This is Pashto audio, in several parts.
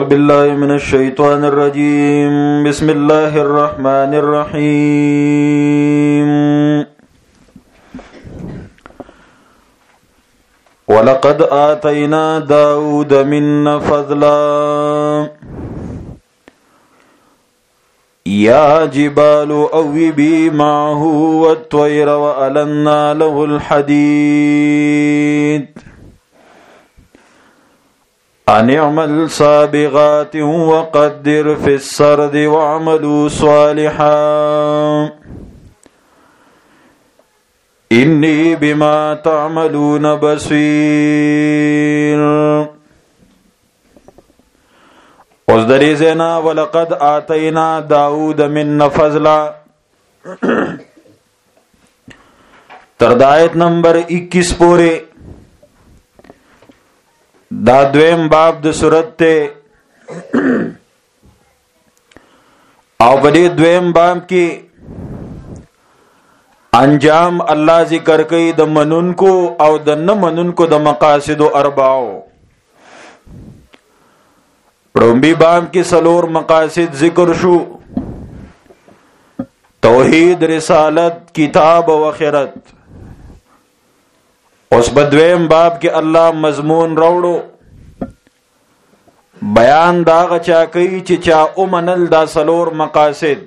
بالله من الشيطان الرجيم. بسم الله الرحمن الرحيم. ولقد آتينا داود منا فضلا يا جبال أوبي معه والطير وألنا له الحديد أن اعمل سابغات وقدر في السرد واعملوا صالحا إني بما تعملون بصير. اوس درې زینا ولقد آتینا داود منا فضلا تر آیت نمبر 21 پورې دا دویم باب د سورت ته او په دې دویم باب کې انجام الله ذکر کوي د منونکو او د نه منونکو د مقاصد اربعو. پړومبي باب کې څلور مقاصد ذکر شو: توحید، رسالت، کتاب او آخرت. اوس په دویم باب کې الله مضمون راوړو، بیان دا غچا کوي چې چا اومنل دا څلور مقاصد،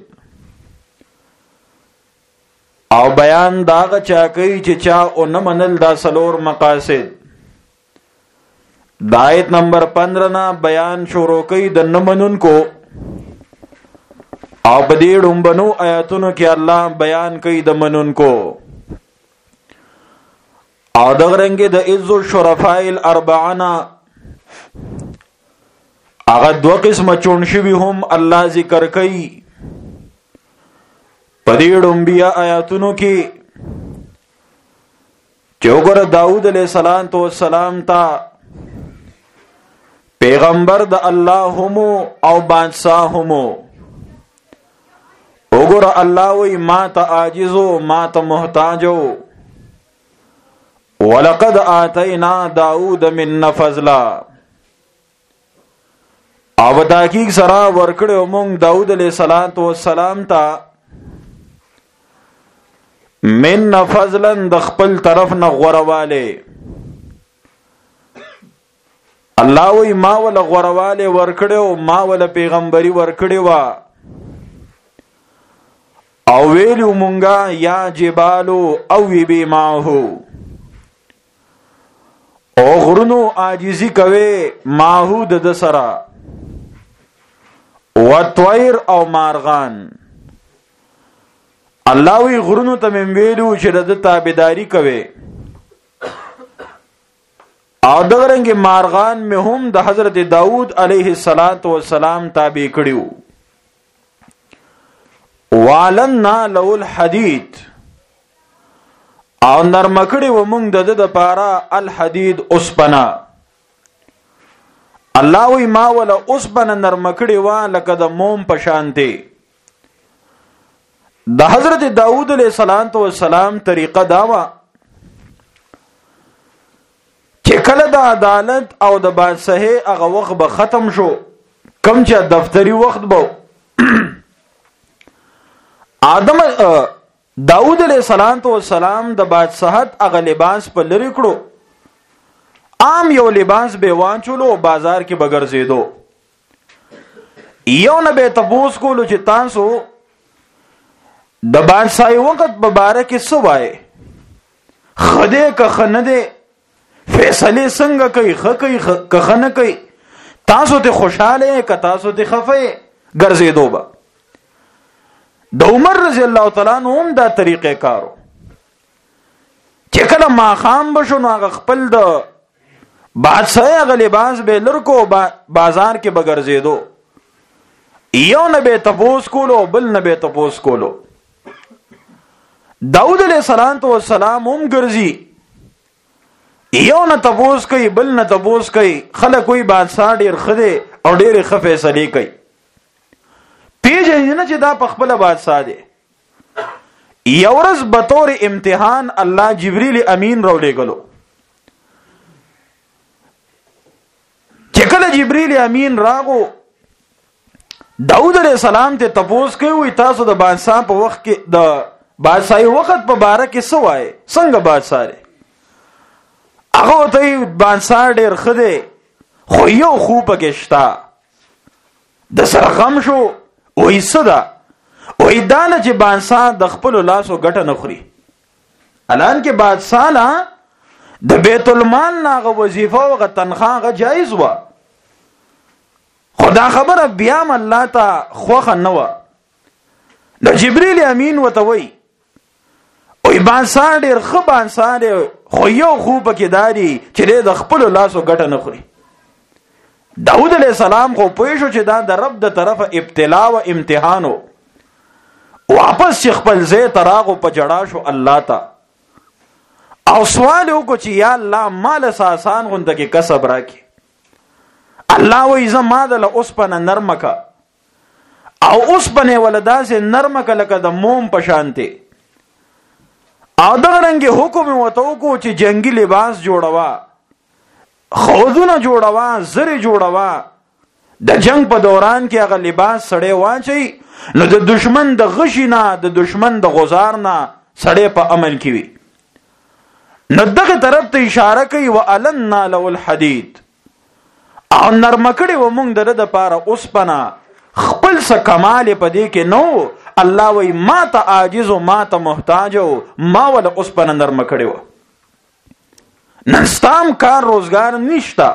او بیان دا غچا کوي چې چا اونمنل دا څلور مقاصد. د آیت نمبر 15 نه بیان شروع کوي د نمنونکو، او په دې ډومبنو آیاتونو کې الله بیان کوي د منونکو. او دغه رنګ د عز الشرفاء الاربعنا هغه دوه قسمه چون شوي هم الله ذکر کوي په دې ډومبیا آیاتونو کې، چې وګوره داود علیہ السلام ته پیغمبر د الله هم او بادشاہ هم. وګوره الله وی ما ته عاجزو، ما ته محتاجو. ولقد آتینا داود منا فضلا، او تحقیق سره ورکړو مونږ داود علیہ السلام ته منا فضلا د خپل طرف نه غورواله. الله وی ما ول غورواله ورکړو، ما ول پیغمبري ورکړو، او ویلو مونږه یا جبالو او وی معه، او غرونو عاجزی کوي معه د سرا، و طویر او مارغان. الله وی غرونو ته ویلو چې د تابعداري کوي، او دغرنګ مارغان مې هم د حضرت داود علیه السلام تابع کړیو. والنا له الحديد، او نرم کړي و مونږ د پاره الحديد اوسپنا. الله وی ما ولا اوسپنا نرم کړي و لکه د موم پشانته. د حضرت داود علیہ السلام طریقه داوا چې کله د عدالت او د بادشاہي هغه وخت به ختم شو، کم چې دفتری وخت به داود علیہ السلام د بادشاہت هغه لباس په لری کړو، عام یو لباس به وانچولو، بازار کې بغرزیدو. یو نه به تبوس کولو چې تاسو د بادشاہي وخت مبارک سوای خده که خنده فیصله څنګه کوي، خکې که خنه کوي، تاسو ته خوشاله که تاسو ته خفه ګرځیدو. به د عمر رضی الله تعالی عنہ هم دا طریقې کارو، چې کله ما خام بشو نو هغه خپل د بادشاہ هغه لباس به لرکو بازار کې بغرزیدو، یو نه به تپوس کولو، بل نه به تپوس کولو. داود علیہ السلام هم ګرځي، یو نه تپوس کوي، بل نه تپوس کوي. خلک کوئی بادشاہ ډیر خده او ډیر ښه فیصله کوي، پیژنې نه چې دا په خپل بادشاہ دی. یو ورځ به طور امتحان الله جبرئیل امین راولېږلو، چې کله جبرئیل امین راغو داود علیہ السلام ته تپوس کوي تاسو د بادشاہ په وخت کې د بادشاہي وخت په باره کې څه وایي څنګه بادشاہ دی هغه ته بادشاہ ډېر ښه دی خو یو خو پکې شته د سره غم شو وایي څه ده وایي دا نه چې بادشاہ د خپلو لاسو ګټه نه خوري الان کې بادشاہ لا د بیت المال نه هغه وظیفه او هغه تنخواه هغه جایز وه خدا خبره بیا م الله ته خوښه نه وه نو جبرئیل امین ورته وایي وایي بادشاہ ډېر ښه بادشاہ دی خو یو خو پکې دا دی چې دی د خپلو لاسو ګټه نه خوري داود علیہ السلام خو پوه شو چې دا د رب د طرفه ابتلا و امتحانو واپس چې خپل ځای ته راغو په جړا شو الله ته او سوال وکړو چې یا الله مال آسان غونډه کې کسب راکړي الله وایي زه ما دله اوسپنه نرمه کا او اوسپنې وله داسې نرمه کا لکه د موم په شانتې او دغه رنګې حکم یې ورته وکړو چې جنګي لباس جوړوه خودونه جوړوه زرې جوړوه د جنگ په دوران کې هغه لباس سړی واچي نو د دشمن د غشي نه د دشمن د غزار نه سړی په امن کې وي نو دغه طرف ته اشاره کوي وَأَلَنَّا لَهُ الْحَدِيدَ او نرمه کړې و موږ د ده دپاره اوسپنه خپل څه کمال په دې کې نو الله وایي ما ته عاجز و ما ته محتاج و ما وله اوسپنه نرمه کړې وه نن ستام کار روزګار نشته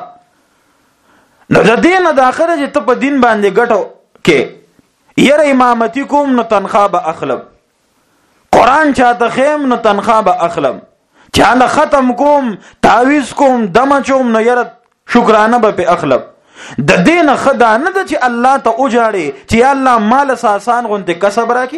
نو د دې نه د آخره چې ته په دین باندې ګټو کې یره امامتي کوم نو تنخواه به اخلم قرآن چاته خیم نو تنخواه به اخلم چاله ختم کوم تعویز کوم دمه چوم نو یره شکرانه به په اخلم د دې نه ښه دا نه ده چې الله ته وجاړې چې یا الله مال آسان غونتې کسب راکړي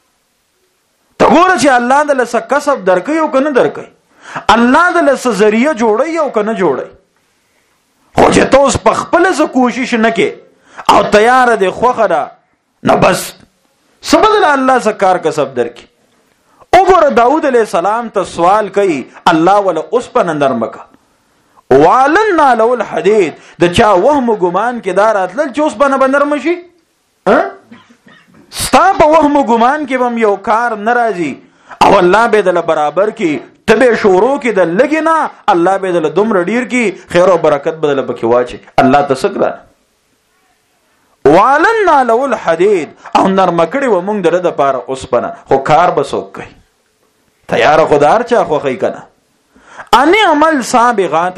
ته ګوره چې الله دله څه کسب درکوي او که نه درکوي الله دله څه ذریعه جوړوي او که نه جوړوي خو چې ته اوس په خپله څه کوشش نه کې او تیاره دی خوښه ده نه بس څه بدله الله څه کار کسب درکړي وګوره داود علیہ السلام ته سوال کوي الله وله اوسپنه نرمه که وَأَلَنَّا لَهُ الْحَدِيدَ د چا وهم و ګمان کې دا راتلل چې اوسپنه به نرمه شي ستا په وهم و ګمان کې به هم یو کار نه راځي او الله به دله برابر کړي ته به شروع کې د لږې نه الله به دله دومره ډیر کړي خیر او برکت به دله پکې واچي الله ته څه ګرانه وَأَلَنَّا لَهُ الْحَدِيدَ او نرمه کړې وه موږ د ده دپاره اوسپنه خو کار به څوک کوي تیاره خو د هر چا خوښوي که نه ان عمل سابغات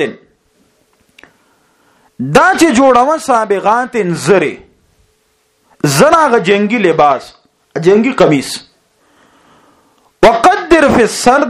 دا چې جوړوه سابغات زرې زر هغه جنگي لباس جنگي قمیص وقدر فی السرد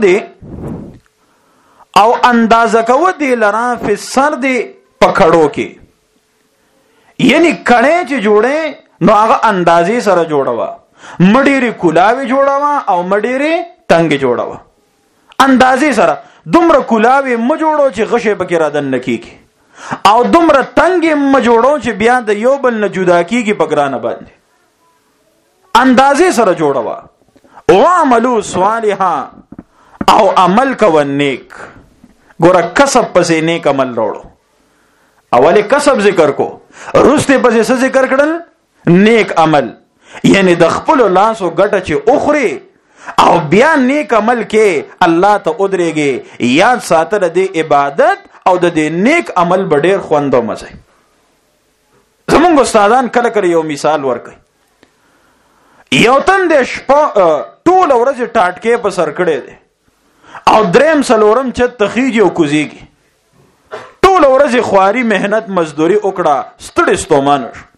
او اندازه کوه دی لرا فی السرد په کړو کې یعنی کړې چې جوړې نو هغه اندازې سره جوړوه مډېرې کولاوې جوړوه او مډېرې تنګې جوړوه اندازې سره دومره کولاوې مه جوړو چې غشې پکې رادن نه کېږي او دومره تنګې مه جوړو چې بیا د یو بل نه جدا کېږي په ګرانه باندې اندازې سره جوړوه وعملو صالحا او عمل کوه نیک ګوره کسب پسې نیک عمل راوړو اول کسب ذکر کو رسته پسې څه ذکر کړل نیک عمل یعنی د خپلو لاسو ګټه چې اخري او بیا نیک عمل کې الله ته ودرېږي یاد ساتل د عبادت او د دې نیک عمل به ډېر خوند او مزه زمونږ استادان کله کله یو مثال ورکوي یو تن د شپه ټوله ورځ ټاټکې په سر کړی دی او دریم څلورم چت تخیږي او کوزیږي ټوله ورځ خواري محنت مزدوري وکړه ستړی ستومانه شو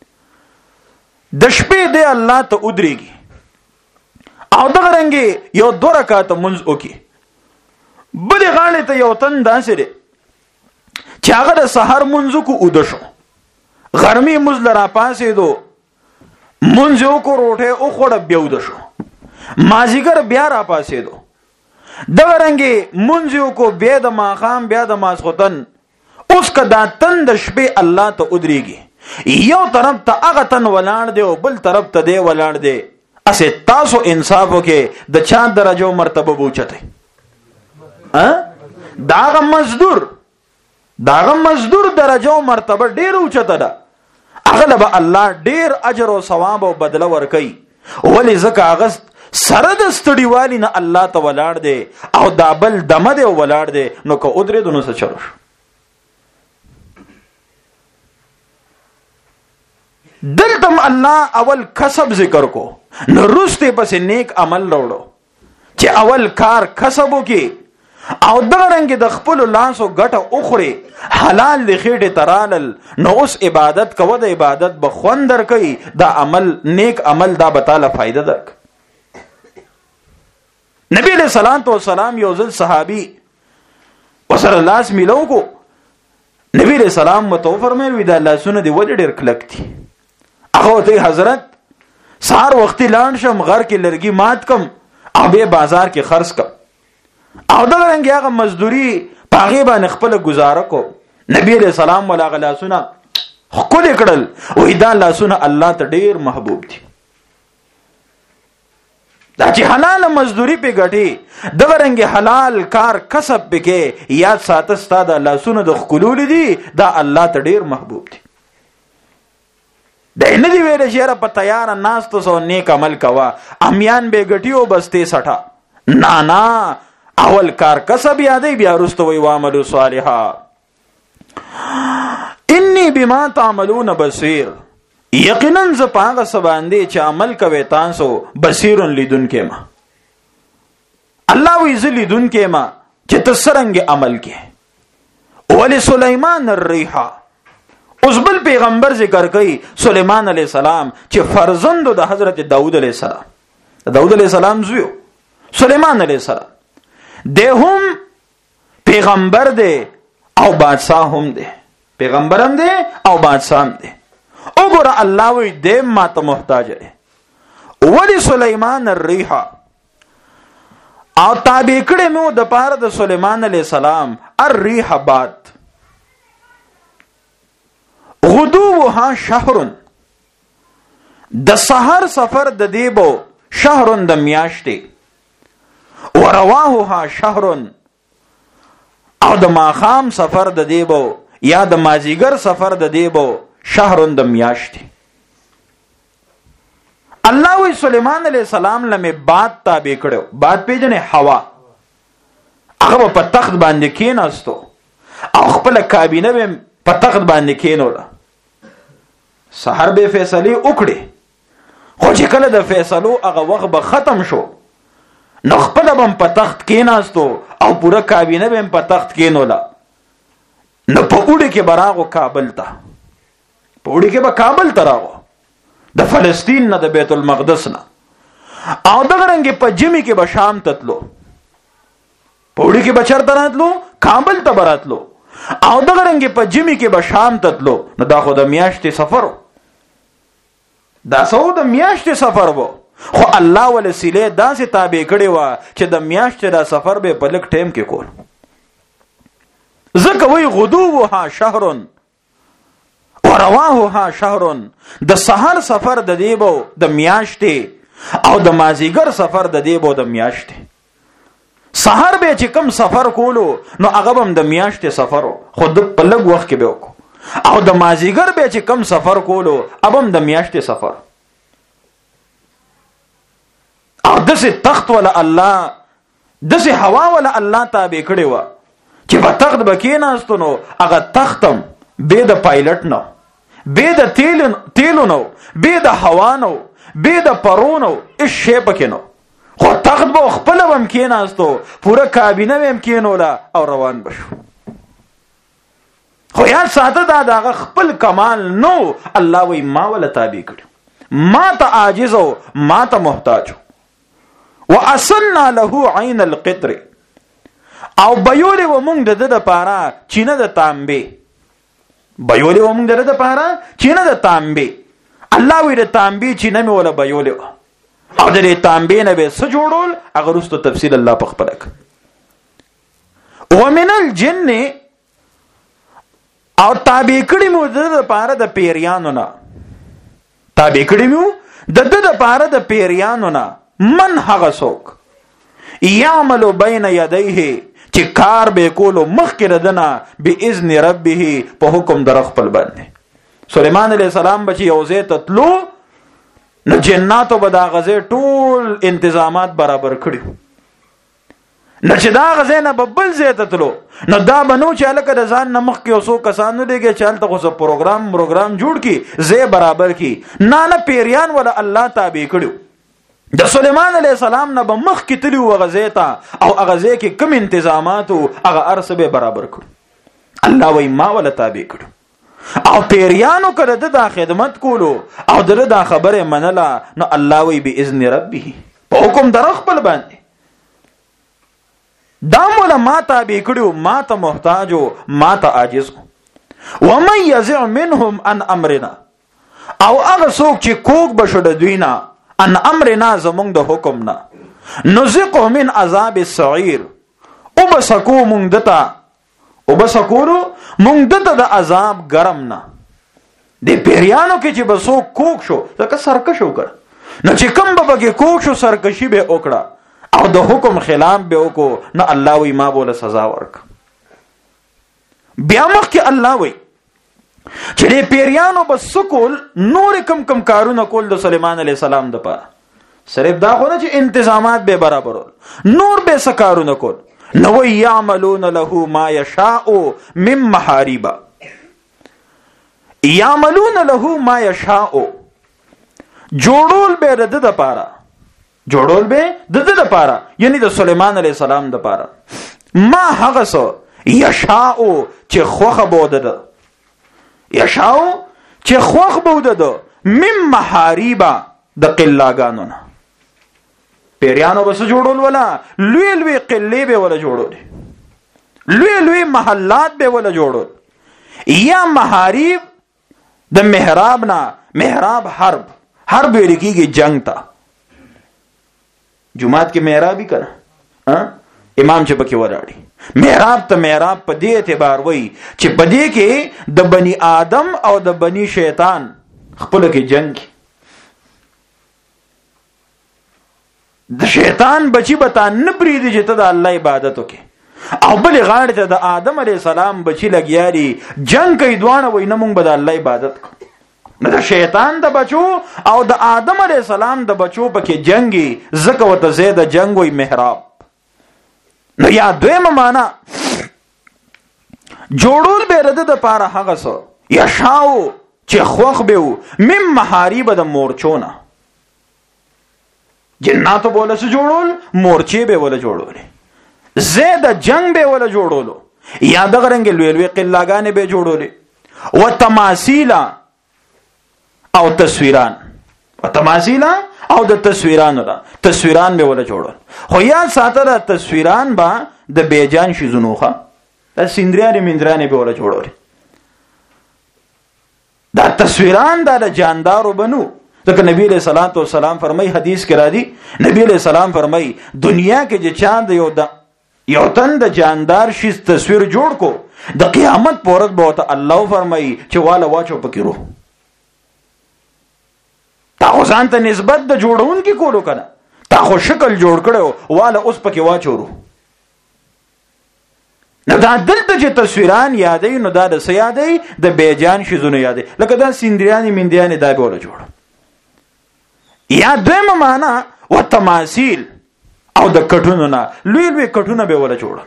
د شپې دی الله ته ودرېږي او دغه رنګې یو 2 رکعاته منځ وکړي بلې غاړې ته یو تن داسې دی چې هغه د سحر منځ کو اوده شو غرمې منځ له راپاڅېدو منځ یې وکړو روټۍ وخوړه بیا اوده شو مازدیګر بیا راپاڅېدو دغه رنګې منځ یې وکړو بیا د ماښام بیا د ماسخوتن اوس که دا تن د شپې الله ته ودرېږي یو طرف ته هغه تن ولاړ دی او بل طرف ته دی ولاړ دی اسه تاسو انصاف وکې د چا درجه او مرتبه بوچته دا هغه مزدور داغه مزدور درجه او مرتبه ډیر اوچته ده، هغه به الله ډیر اجر او ثواب او بدله ورکوي. ولی ځکه هغه سره د ستړیوالي نه الله ته ولاړ دی او دا بل دمه دی ولاړ دی، نو که ودرېدو نو څه چلو شو. دلتم الله اول کسب ذکر کو، نو رسته پس نیک عمل راوړو چې اول کار کسبو کې او دغه رنګ د خپل لاسو ګټه اخري حلال لخيټه ترالل، نو اوس عبادت کوو، د عبادت به خوند درکې، دا عمل نیک عمل دا به تعالی فائدہ درک. نبی علیہ الصلوۃ والسلام یو ځل صحابي وسره لاس ملو کو، نبی علیہ السلام متو فرمایي وی دا لاسونه دی ول ډیر کلک دي. هغه ته حضرت سار وخت لاند شم غر کې لرګي مات کم او به بازار کې خرڅ کم او دا رنګ هغه مزدوري پاغي باندې خپل گزاره کو. نبی علیہ السلام ولا غلاسونه خپل کړل، وې دا لاسونه الله ته ډیر محبوب دي. دا چې حلال مزدوري په ګټي دا رنګ حلال کار کسب پکې یاد ساته ستاده لاسونه د خلول دي، دا الله ته ډیر محبوب دي. دا نه دی ویل چې په تیار ناس ته سو نیک عمل کوا امیان به ګټیو بسته سټا، نه اول کار کسب یادې بیا رستو وی وعملوا صالحا انی بما تعملون بصیر. یقینا ز پاغه سباندې چې عمل کوي تاسو بصیر لیدون کې ما الله وی ز لیدون کې ما چې تسرنګ عمل کې. ول سليمان الريح، اوس بل پیغمبر ذکر کوي سليمان عليه السلام چې فرزند د حضرت داوود عليه السلام، داوود عليه السلام زوی سليمان عليه السلام ده هم پیغمبر ده او بادشاہ هم ده، پیغمبر هم ده او بادشاہ هم ده. وګوره الله وی ده ما ته محتاج ده. ولی سليمان الريح او تابع کړه مو د پاره د سليمان عليه السلام الريح باد غدوها شهر، د سحر سفر د دیبو شهر د میاشتې، ورواهها شهر او د ماخام سفر د دیبو یا د مازیګر سفر د دیبو شهر د میاشتې. الله وی سليمان علیہ السلام لمه باد تابع کړو. باد پیژنې هوا، هغه په تخت باندې کېناستو او خپل کابینه به په تخت باندې کېنوله. سحر به فیصله وکړي، خو چې کله د فیصلو هغه وخت به ختم شو نو خپل بم په تخت کېناستو او پورا کابینه بم په تخت کېنولا. نو په وړي کې براغو کابل ته، په وړي کې به کابل ته راغو د فلسطین نه د بیت المقدس نه، او دغه رنګ په جمی کې به شام ته تلو، په وړي کې به چرته راتلو کابل ته براتلو، او دغه رنګ په جمی کې به شام ته تلو. نو دا خو د میاشتې سفر، دا سو د میاشتې سفر وو، خو الله ولسیله داسې تابع کړي وا چې د میاشتې دا سفر به په لک ټیم کې کول. ځکه وی غدوها شهر ورواهها شهر، د سحر سفر د دیبو د میاشتې او د مازیګر سفر د دیبو د میاشتې. سحر به چې کم سفر کولو نو هغه هم د میاشتې سفر، خو د په لږ وخت کې به وکړو، او د مازیګر به چې کم سفر کولو ابم د میاشتې سفر. او دسه تخت ولا الله، دسه هوا ولا الله تابع کړي وا چې په تخت بکیناستو نو هغه تختم به د پایلټ نو، به د تیلو نو، به د هوا نو، به د پرونو هیڅ شی پکې نو، خو تخت به خپل هم کیناستو، پورا کابینه هم کینولا او روان بشو. خو یاد ساته دا دغه خپل کمال نو، الله وی ما ولا تابع کړي، ما ته عاجز او ما ته محتاج. واسلنا له عین القطر، او بيولې و مونږ د پاره چینه د تانبې، بيولې و مونږ د پاره چینه د تانبې. الله وی د تانبې چینه مې ولا بيولې، او د تانبې نه به څه جوړول هغه رستو تفصیل الله په خپل ک. ومن الجن، او تابع کړي مو د پاره د پیریانو نه، تابع کړي مو د پاره د پیریانو نه، من هغه څوک یعمل بین یدیه چې کار به کولو مخکې ردنه باذن ربه په حکم در خپل باندې. سليمان عليه السلام بچي یو ځای ته تلو نو جناتو به دا غزه ټول انتظامات برابر کړي نو چې دا غزه نه ببل ځای ته تلو نو دا بنو چې الکه د ځان نمخ کې اوسو کسانو لګي چالت خو پروګرام جوړ کی ځای برابر کی نه پیریان ولا الله تابع کړو. د سليمان عليه السلام نه به مخ کې تلو غزه ته او غزه کې کوم انتظامات او هغه ارسبه برابر کړو. الله وای ما ولا تابع کړو او پیریانو کړه د خدمت کولو او دغه دا خبره منله نو الله وی باذن ربه په حکم در خپل باندې دا مولا ما تابع کړو ما ته محتاجو ما ته عاجز و من يزع منهم عن امرنا او هغه څوک چې کوک بشو د دوینا ان امرنا زمونږ د حکم نه نزقه من عذاب السعير او بسکو مونږ دتا او بسکورو مونږ دته د عذاب ګرم نه د پیریانو کې چې بسو کوک شو ځکه سرکش وکړ نو چې کوم به کې کوک شو سرکشي به وکړه او د حکم خلاف به وکړو نو الله وی ما بوله سزا ورک. بیا مخ کې الله وی چې د پیریانو بس کول نور کم کارونه کول د سليمان عليه السلام د پاره صرف دا خو نه چې انتظامات به برابرول نور به سکارونه کول نو یعملون له ما یشاء من محارب یعملون له ما یشاء جوړول به د پاره جوړول به د پاره یعنی د سليمان عليه السلام د پاره ما هغه سو یشاء چې خوخه بوده ده یشاء چې خوخ بوده ده من محارب د قلاګانو نه پیریانو بس جوړول ولا لوی قلې به ولا جوړول لوی محلات به ولا جوړول یا محارب د محراب نه محراب حرب لکیږي جنگ تا جمعات کې محرابي کړه امام چې پکې ولاړی محراب ته محراب په دې اعتبار وای چې په دې کې د بنی آدم او د بنی شیطان خپل کې جنگ د شیطان بچی بتا نه پریدي چې ته د الله عبادت وکې او بل غاړه ته د آدم علی السلام بچی لګیاري جنگ کوي دوانه وای نه مونږ به د الله عبادت کو نه د شیطان د بچو او د آدم علی السلام د بچو پکې جنگي زکه وته زید جنگ وای محراب نو یا دویمه معنا جوړول به رد د پاره هغه سو یا شاو چې خوخ به مم محارب د مورچونه جناتو بوله سو جوړول مورچې به ولا جوړول زید جنگ به ولا جوړولو یا د غرنګ لوی قلاګانې به جوړولې و تماثیلا او تصویران او د تصویرانو دا تصویران به ولا جوړول خو یا ساتره تصویران با د بیجان شي زنوخه د سیندریانې مندرانې به ولا جوړول دا تصویران دا د جاندارو بنو ځکه نبی علیہ الصلوۃ والسلام فرمای حدیث کې را دي نبی علیہ السلام فرمای دنیا کې چې چاند یو تن د جاندار شي تصویر جوړ کو د قیامت پورت به ته الله فرمای چې والا واچو پکې روح تا خو ځان ته نسبت د جوړون کې کولو کنه تا خو شکل جوړ کړو والا اوس پکې واچو روح نو دا دلته چې تصویران یادې نو دا د سیادې د بیجان شي زونه یادې لکه دا سیندریانې مندیانې دا به ولا جوړ یا دویمه معنا و تماثیل او د کټونو نه لوی کټونه به ولا جوړ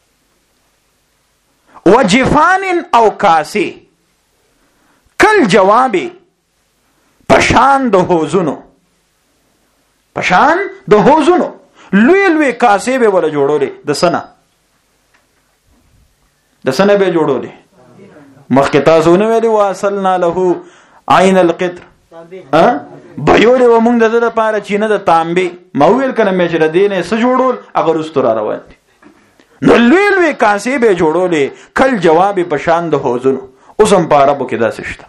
و جفان او کاسی کل جوابی پشان د هوزونو لوی کاسې به ولا جوړولې د سنه به جوړولې مخکې تاسو نه ویلي واصلنا له عین القطر بایول و مونږ د لپاره چینه د تانبې مویل کنه مې چې د دینه س جوړول اگر استر روان دي نو لوی کاسې به جوړولې کل جواب په شان د هوزونو اوسم پاره بو کې داسې شته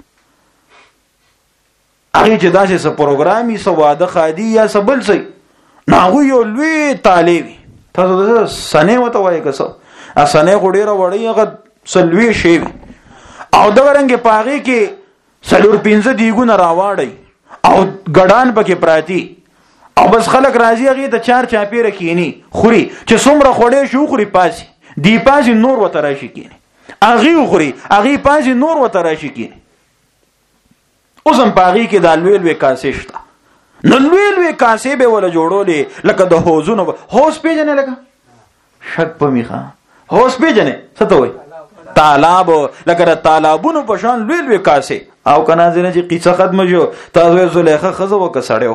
هغه چې داسې س پروګرامي سواده خادي یا سبل سي ناغو یو لوی طالبي تاسو د سنې وته وایي کسو اسنه غډيره وړي هغه سلوي شي او د ورنګ پاغي کې سلور 15 دیګونه راواړي او ګډان پکې پراتی او بس خلک راضي هغه ته چار چاپیره کینی خوري چې څومره خوړې شو خوري پاسي دی پاز نور و تراشی کینی اغي خوري اغي پاز نور و تراشی کینی اوسم پاغي کې د لوی کاسې شته نو لوی کاسې به ولا جوړولې لکه د حوزونو حوز پیژنې لکه شک په میخه حوز پیژنې څه ته وایي تالاب لکه د تالابونو په شان لوی کاسې او کنه ځنه چې قصه ختم شو تاسو زلیخه خزه وکړو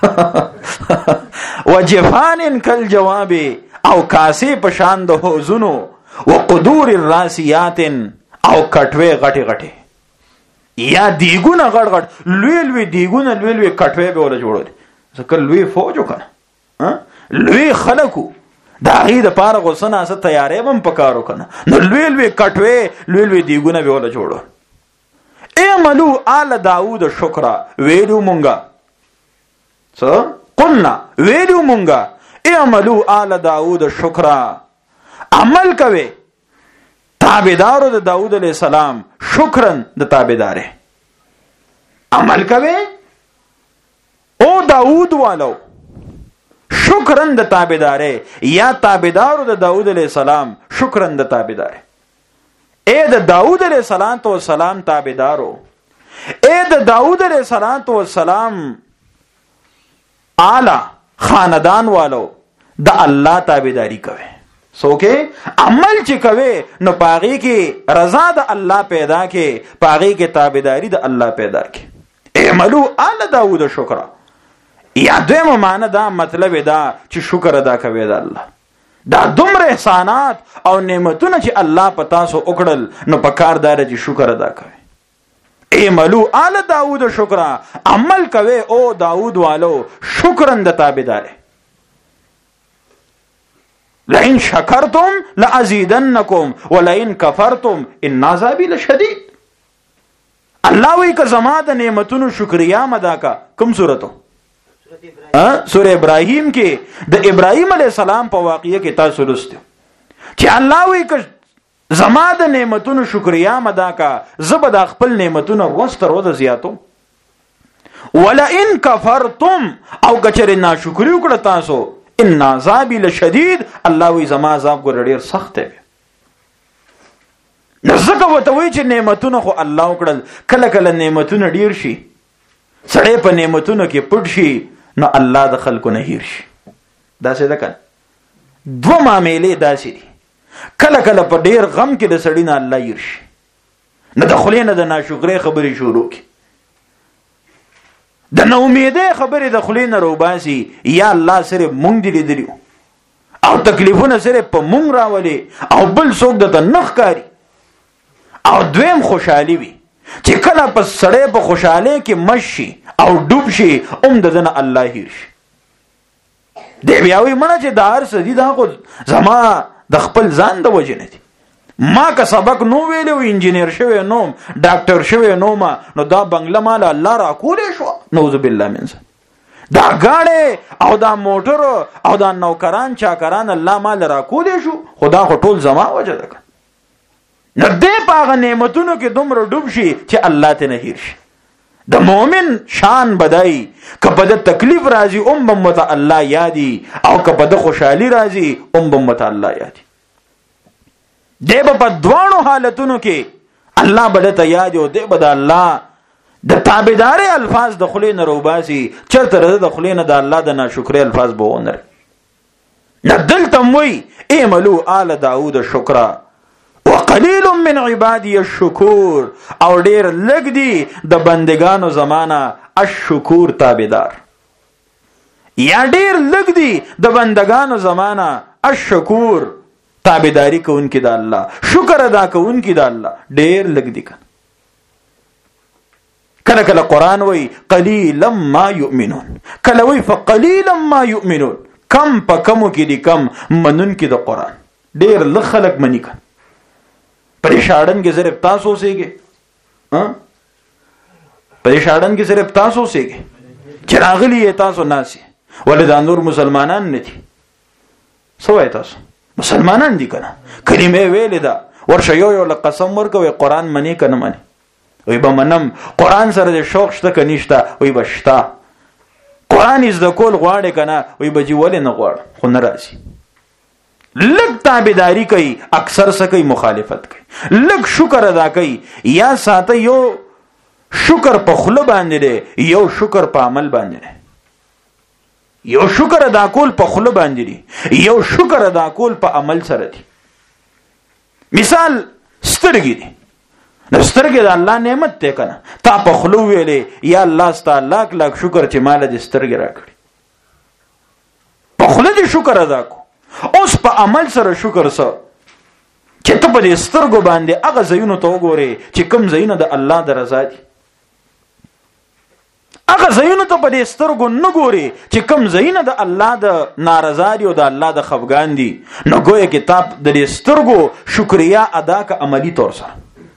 وجفان کل جواب او کاسې په شان د حوزونو وقدور الراسيات او کټوي غټي غټي یا دیګونه غړ غړ لوی دیګونه لوی کټوي به ولا جوړول ځکه لوی فوج وکنه لوی خلکو دا غي د پاره غوسنه اسه تیارې بم پکارو کنه نو لوی کټوي لوی دیګونه به ولا جوړول اعملوا آل داود شکرا ویلو مونږه څه قلنا ویلو مونږه اعملوا آل داود شکرا عمل کوي تابعدارو د داود علیہ السلام شکرن د تابعدار عمل کوي او داود والو شکرن د تابعدار یا تابعدارو د داود علیہ السلام شکرن د تابعدار اے د داود علیہ السلام تابعدارو اے د داود علیہ السلام اعلی خاندان والو د الله تابعداري کوي سوکه عمل چې کوي نو پاغي کې رضا د الله پیدا کې پاغي کې تابعداري د الله پیدا کې اعملوا آل داود شکر یا دویمه معنی دا مطلب دا چې شکر ادا کوي د الله دا دومره احسانات او نعمتونه چې الله پتا سو وکړل نو پکاردار چې شکر ادا کوي اعملوا آل داود شکر عمل کوي او داود والو شکرن د تابعداري لئن شکرتم لازیدنکم ولئن کفرتم ان عذابی لشدید الله وی که زما د نعمتونو شکریا مدا کا کوم سورته سورہ ابراہیم کې د ابراہیم علیہ السلام په واقعې کې تاسو لوستو چې الله وی که زما د نعمتونو شکریا مدا کا زب د خپل نعمتونو وستر ود زیاتو ولئن کفرتم او کچره ناشکری وکړه تاسو ان عذابی لشدید الله وی زما عذاب ګور ډیر سخت دی نزدک وته وی چې نعمتونه خو الله وکړل کله کله نعمتونه ډیر شي سړی په نعمتونو کې پټ شي نو الله د خلکو نه هیر شي دا څه ده کنه دوه معاملې داسې دي کله کله په ډیر غم کې د سړی نه الله هیر شي نه د خلینو د ناشکرۍ خبرې شروع کی د نو امیده خبرې د خلینو روباسي یا الله سره مونږ دی لیدلیو او تکلیفونه سره په مونږ راولي او بل څوک د نخ کاری او دویم خوشحالي وي چې کله په سړی په خوشحالي کې مشي او ډوب شي دنه الله هیر شي دی بیاوی مړه چې د هر څه دي دا خو زما د خپل ځان د وجه نه دي ما که سبق نو ویلو انجینیر شوی نوم ډاکټر شوی نوم نو دا بنگله مال الله را کولې شو نعوذ بالله من دا گاڑی او دا موټر او دا نوکران چاکران الله مال را کولې شو خدا خو ټول زما وجه ده نه دې پاغه نعمتونو کې دومره ډوب شي چې الله ته نه هیر شي د مؤمن شان بدای کبه د تکلیف راځي بمت الله یادي او کبه د خوشحالي راځي بمت الله یادي دیبه په دوانو حالتونو کې الله بدته یاد او دیبه د الله د تابعداري الفاظ د خلینو روباسي چرته د خلینو د الله د ناشکری الفاظ بوونر ندل تموي اعملوا آل داود شکرا وقلیل من عبادی الشکور او ډیر لګ دي د بندگانو زمانہ الشکور تابعدار یا ډیر لګ دي د بندگانو زمانہ الشکور تابعداری کوونکی د الله شکر ادا کوونکی د الله ډیر لګ دي کله کله قران وای قلیلا ما یؤمنون کله وای فقلیلا ما یؤمنون کم په کمو کې دي کم منون کې د قران ډیر لږ خلک منی کړه پریشاړن کې صرف تاسو سیږي پریشاړن کې صرف تاسو سیږي چراغلی تاسو ناسي ولدا نور مسلمانان نه دي سوای تاسو مسلمانان دي کنه کلمه ویل دا ورشه یو قسم ورکوي قران منی کنه منی وي به منم قران سره د شوق شته کنيشته وي بشتا قران از د کول غواړي کنه وي بجی ولې نه غواړ خو نه راځي لږ تابعداري کوي اکثر څه کوي مخالفت کوي لږ شکر ادا کوي یا ساته یو شکر په خوله باندې دی یو شکر په عمل باندې دی یو شکر ادا کول په خوله باندې دی یو شکر ادا کول په عمل سره دی مثال سترګې دي نو سترګې د الله نعمت دی کنه تا په خوله ویلې یا الله ستا لاک لاک شکر چې مال دې سترګې راکړي په خوله دې شکر ادا کو اوس په عمل سره شکر سره چې ته په دې سترګو باندې هغه ځایونو ته وګورې چې کوم ځایونه د الله د رضا دي هغه ځایونو ته په دې سترګو نه ګورې چې کوم ځایونه د الله د نارضا دي او د الله د خفګان دي نو ګویا کې تا د دې سترګو شکریا ادا که عملی طور سره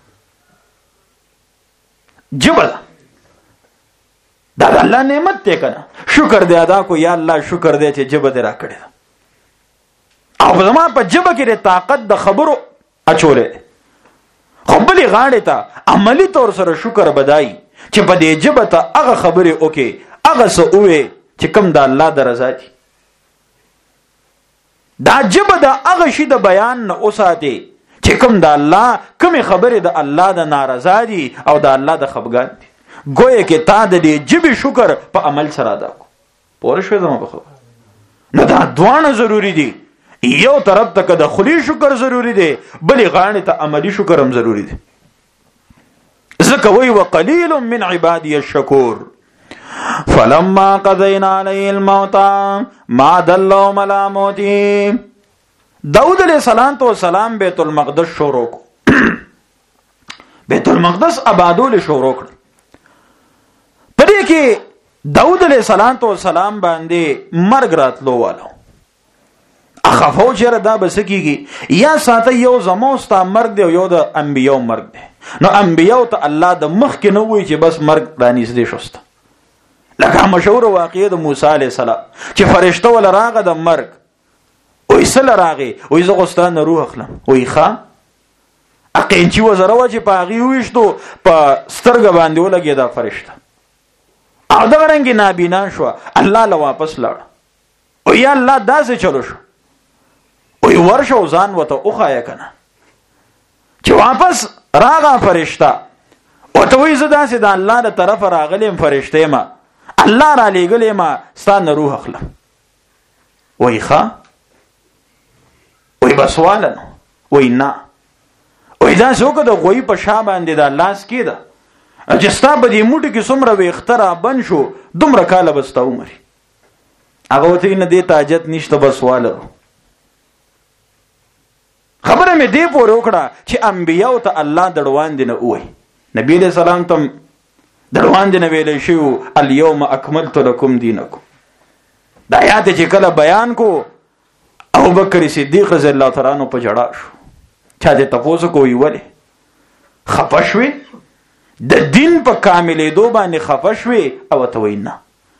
جبه ده دا د الله نعمت دی کنه شکر دې ادا کو یا الله شکر دې چې جبه دې راکړې ده او زما په جبه کې د طاقت د خبرو اچولې خو بلې غاړې ته عملی طور سره شکر بدای چې په دې جبه ته هغه خبرې وکې هغه څه وې چې کوم د الله د رضا دي دا جبه د هغه شي د بیان نه وساتې چې کوم د الله کومې خبرې د الله د نارضا دي او د الله د خفګان دي ګویا کې تا د دې جبې شکر په عمل سره ادا کو پوره شوې زما په خبره نو دا دواړه ضروري دي یو طرف ته د خلی شکر ضروری دی بلې غاړې ته عملی شکر هم ضروری دی ځکه وی وقلیل من عبادی الشکور فلما قضینا علیه الموت ما دلهم علی موته داود علیہ السلام بیت المقدس شروع کو بیت المقدس آبادول شروع کړ پدې کې داود علیہ السلام باندې مرګ راتلو والو اخافو چیرې دا بس کیږي یا ساته یو زموستا مرګ دی یو د انبیو مرګ دی نو انبیو ته الله د مخ کې نه وی چې بس مرګ رانیز دی شوست لکه مشهور واقعه د موسی علیه السلام چې فرشته ول راغه د مرګ وې سل راغي وې زه غوستانه روح اخلم وې ښا اقینچی وزره و چې پاغي وښتو په سترګ باندې ولګي دا فرشته او دا رنګ نابینا شو الله له واپس لاړ او یا الله داسې چلو شو وی ورشو ځان وته اوخایا کنه چې واپس راغا فرشتہ او ته وی زدا سي د الله تر طرف راغلم فرشته ما الله را لېګلې ما ستانه روح اخلم وی ښا وی بسوالن وی نه وی دا څوک د غوي په شا باندې د لاس کېده چې ستا په دې موټي کې څومره وي اخترا بن شو دومره کاله بستا عمر هغه وته نه دې تاجت نشته بسواله خبره مې دی پورې وکړه چې انبیاء ته الله دړوان دي نه وای نبی له سلام ته دړوان دي نه ویلې شو اليوم اکملت لكم دینکم دا آیات چې کله بیان کو ابو بکر صدیق رضی الله تعالی عنہ په جړا شو چا دې تاسو کوی وله خفشوي د دین په کاملې دو باندې خفشوي او ته وینا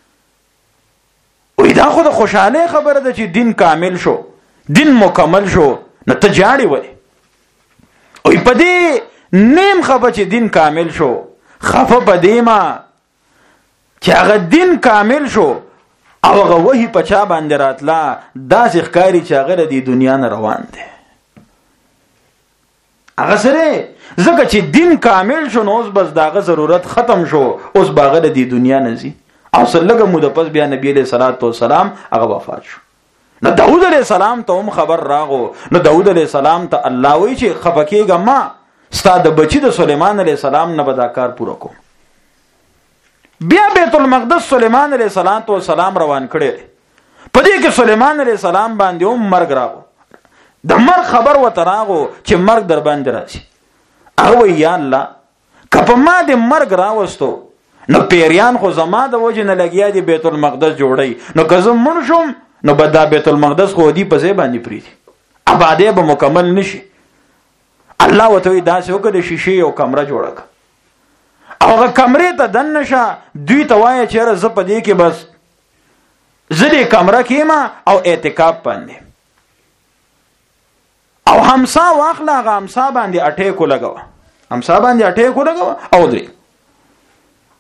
وې دا خو د خوشاله خبره ده چې دین کامل شو دین مکمل شو نو ته جاړي وای او په دې نیم خبره چې دین کامل شو خفه په دې ما چې هغه دین کامل شو او هغه وਹੀ پچا باندې راتلا دا ځخکاری چې هغه د دنیا نه روان دي هغه سره زکه چې دین کامل شو نو اوس بس داغه ضرورت ختم شو اوس باغه د دنیا نه زی او سلګه مو د پس بیا نبی له صلوات و سلام هغه وفات شو نو داود علیہ السلام ته هم خبر راغو نو داود علیہ السلام ته الله وی چې خفکیګه ما ستاد بچی د سليمان علیہ السلام نه بداکار پوره کوم بیا بیت المقدس سليمان علیہ السلام روان کړي په دې کې سليمان علیہ السلام باندې هم مرګ راغو د مرګ خبر وته راغو چې مرګ در باندې راځي او یا الله کله ما دې مرګ راوستو نو پیریان خو زما د وجه نه لګیا دي بیت المقدس جوړي نو که زم مون شم نو بدا بیت المقدس خو دی په ځای باندې پریدي آباده به مکمل نشي الله وته دا څه وکړي شیشه او کمره جوړه او هغه کمرې ته دن نشه دوی ته وایي چې زه په دې کې بس زدي کمره کېما او اعتکاف باندې او همسا واخلا هغه همسا باندې اٹیکو لګاوه همسا باندې اٹیکو لګاوه او درې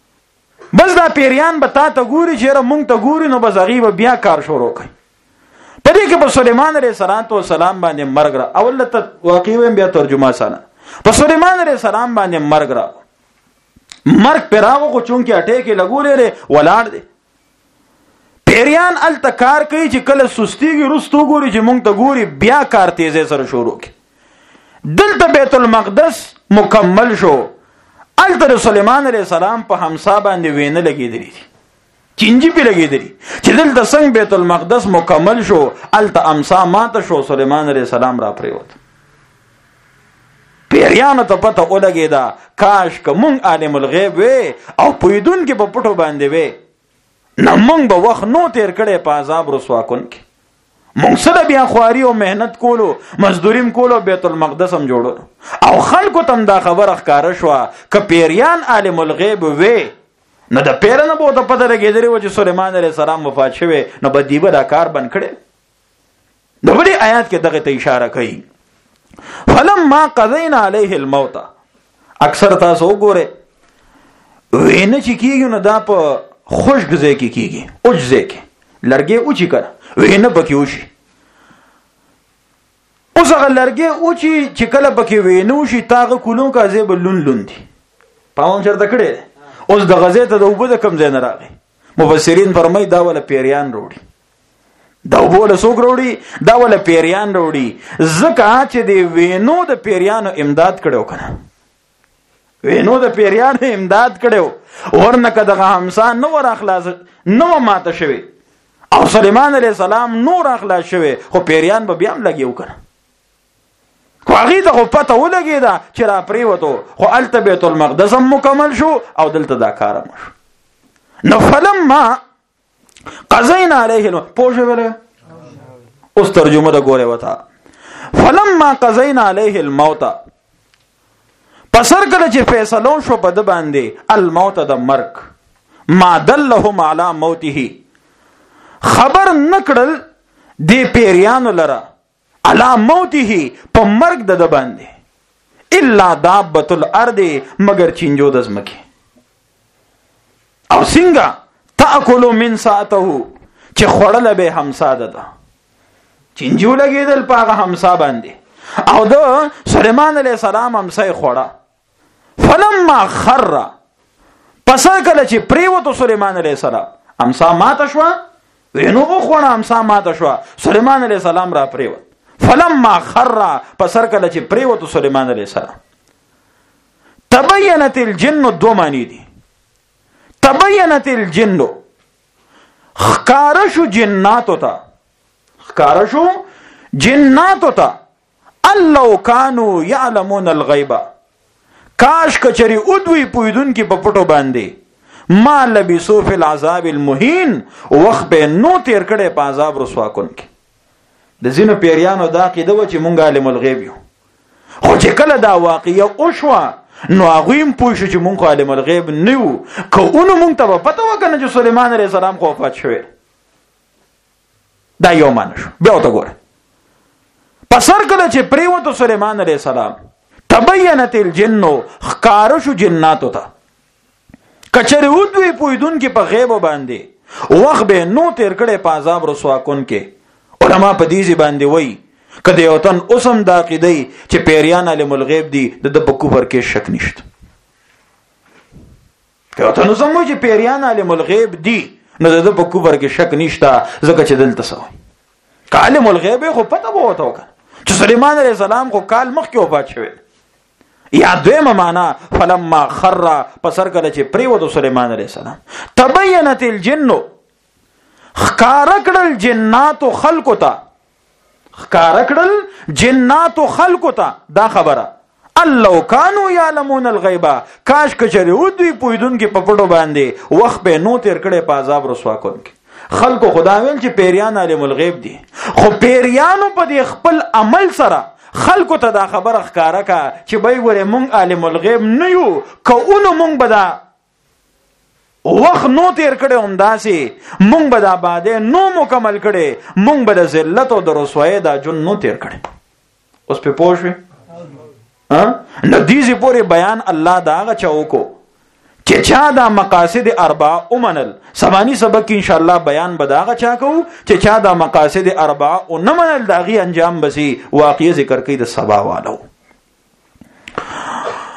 بس دا پیریان به تا ته ګوري چې مونږ ته ګوري نو بس غیب بیا کار شروع کوي په دې کې په سليمان عليه السلام باندې مرګ را اول ته واقعي بیا ترجمه سره په سليمان عليه السلام باندې مرګ را مرګ پراغو کو چون کې اٹه کې لګولې ره ولاړ دي پیریان ال تکار کوي چې کله سستیږي رستو ګوري چې مونږ ته ګوري بیا کار تیزه سره شروع کی دلته بیت المقدس مکمل شو الته سليمان عليه السلام په همسا باندې وینه لګېدلې چنجي په لګېدلې چې دلته څنګه بیت المقدس مکمل شو الته امسا ماته شو سليمان عليه السلام را پریوت پیریانو ته پته ولګېدا کاش که مونږ عالم الغیب وې او پویدون کې په پټو باندې وې نه مونږ به وخت نو تیر کړي په عذاب رسوا کون کې مونږ سره بیا خواري او مهنت کولو مزدوریم کولو بیت المقدس هم جوړو او خلکو تم دا خبره ښکاره شوه که پیریان عالم الغیب وې نو د پیرانو به ورته پته لګېدلې وه چې سلیمان علیه السلام وفات شوی نو به دوی به دا کار بند کړی د بلې آیات کې دغې ته اشاره کوي فلما قضینا علیه الموت اکثر تاسو وګورئ وینه چې کېږي نو دا په خشک ځای کې کېږي اوچ ځای کې لرګې اوچي کنه وینه پکې وشي اوس هغه لرګې اوچي چې کله پکې وینه وشي تاغه کولون کا ځای به لون لون دي پاوم چرته کړی اوس د غزې ته د اوبه د کم ځای نه راغی مفسرین فرمایي دا ولا پیریان وروړي دا اوبه ولا څوک وروړي دا ولا پیریان وروړي ځکه چې د وینو د پیریانو امداد کړو کنه وینو د پیریانو امداد کړو ورنه که دغه همسا نو ور اخلاص نو ماته شوی او سلیمان علیه السلام نور اخلاص شوی خو پیریان به بیا هم لګیو کنه خو هغې ته خو پته ولګېده چې را پرېوتو خو هلته بیت المقدس هم مکمل شو او دلته دا کار هم شو نو فلما قضینا علیه پوه شوی اوس ترجمه ده ګورئ ورته فلما قضینا علیه الموت پسر کله چې فیصلو شو په ده باندې الموت د مرګ ما دلهم علی موته خبر نکړل دی پیریانو لره علی موته په مرګ د باندې الا دابۃ الارض مگر چینجو د ځمکې او څنګه تاکل من ساعته چې خوړل به همسا ده چینجو لګیدل په هغه همسا باندې او د سلیمان علیه السلام همسا خوړه فلما خر پس کله چې پریوتو سلیمان علیه السلام همسا ماته شوه وینو خوړه همسا ماته شوه سلیمان علیه السلام را پریوت فلما خر پسر کله چې پریوتو سلیمان علیه السلام تبینت الجن دو معنی دي تبینت الجن خکارشو جناتو تا خکارشو جناتو تا اللو کانو یعلمون الغیبه کاش کچری ادوی پویدون کی پپٹو باندې ما لبسو فی العذاب المهین وخت به نو تیر کړي په عذاب رسوا کون کې د زینو پیریانو دا عقیده و چې مونږ عالم الغیب یو خو چې کله دا واقعیا او شو نو هغه هم پوه شو چې مونږ عالم الغیب نه یو کوونه مونږ ته پته وکنه چې سلیمان علیه السلام خو وفات شوی دا یو معنی شو بیا ته ګوره پسر کله چې پریوتو سلیمان علیه السلام تبینت الجن خکارشو جناتو تا کچری ودوی پویدون کی په غیب باندې وخت به نو تیر کړي په عذاب رسوا کون کې علما په دې باندې وای کله یو تن اوسم دا عقیده چې پیریان علم الغیب دي د په کفر کې شک نشته کله تاسو سمو چې پیریان علم الغیب دي نو د په کفر کې شک نشته ځکه چې دلته سوي عالم الغیب خو پته وته وکړه چې سلیمان علیه السلام خو کال مخکې وفات شوی یا دویمه معنا فلما خر پسر کله چې پریوتو سلیمان علیه السلام تبینت الجن خکار کړل جناتو خلقو ته خکار کړل جناتو خلقو ته دا خبره الله کانوا یعلمون الغیبا کاش کچری و دوی پویدون کې پپړو باندې وخت به نو تیر کړي په عذاب رسوا کون کې خلقو خدا ویل چې پیریان عالم الغیب دي خو پیریانو په دې خپل عمل سره خلکو ته دا خبره ښکارا کا چې بای ګوره مونږ عالم الغیب نه یو کوونه مونږ بدا وخت نو تیر کړي هم داسې مونږ بدا باندې نو مکمل کړي مونږ بدا ذلت او د رسوایی دا جون نو تیر کړي اوس په پوښوي ها ندیزي پورې بیان الله دا غا چاوکو چې چا دا مقاصد اربعه ومنل. سبانی سبق کې ان شاء الله بیان بداغه چا کو چې چا دا مقاصد اربعه او نه منل داغي انجام بسي واقعي ذکر کوي د سبا والو.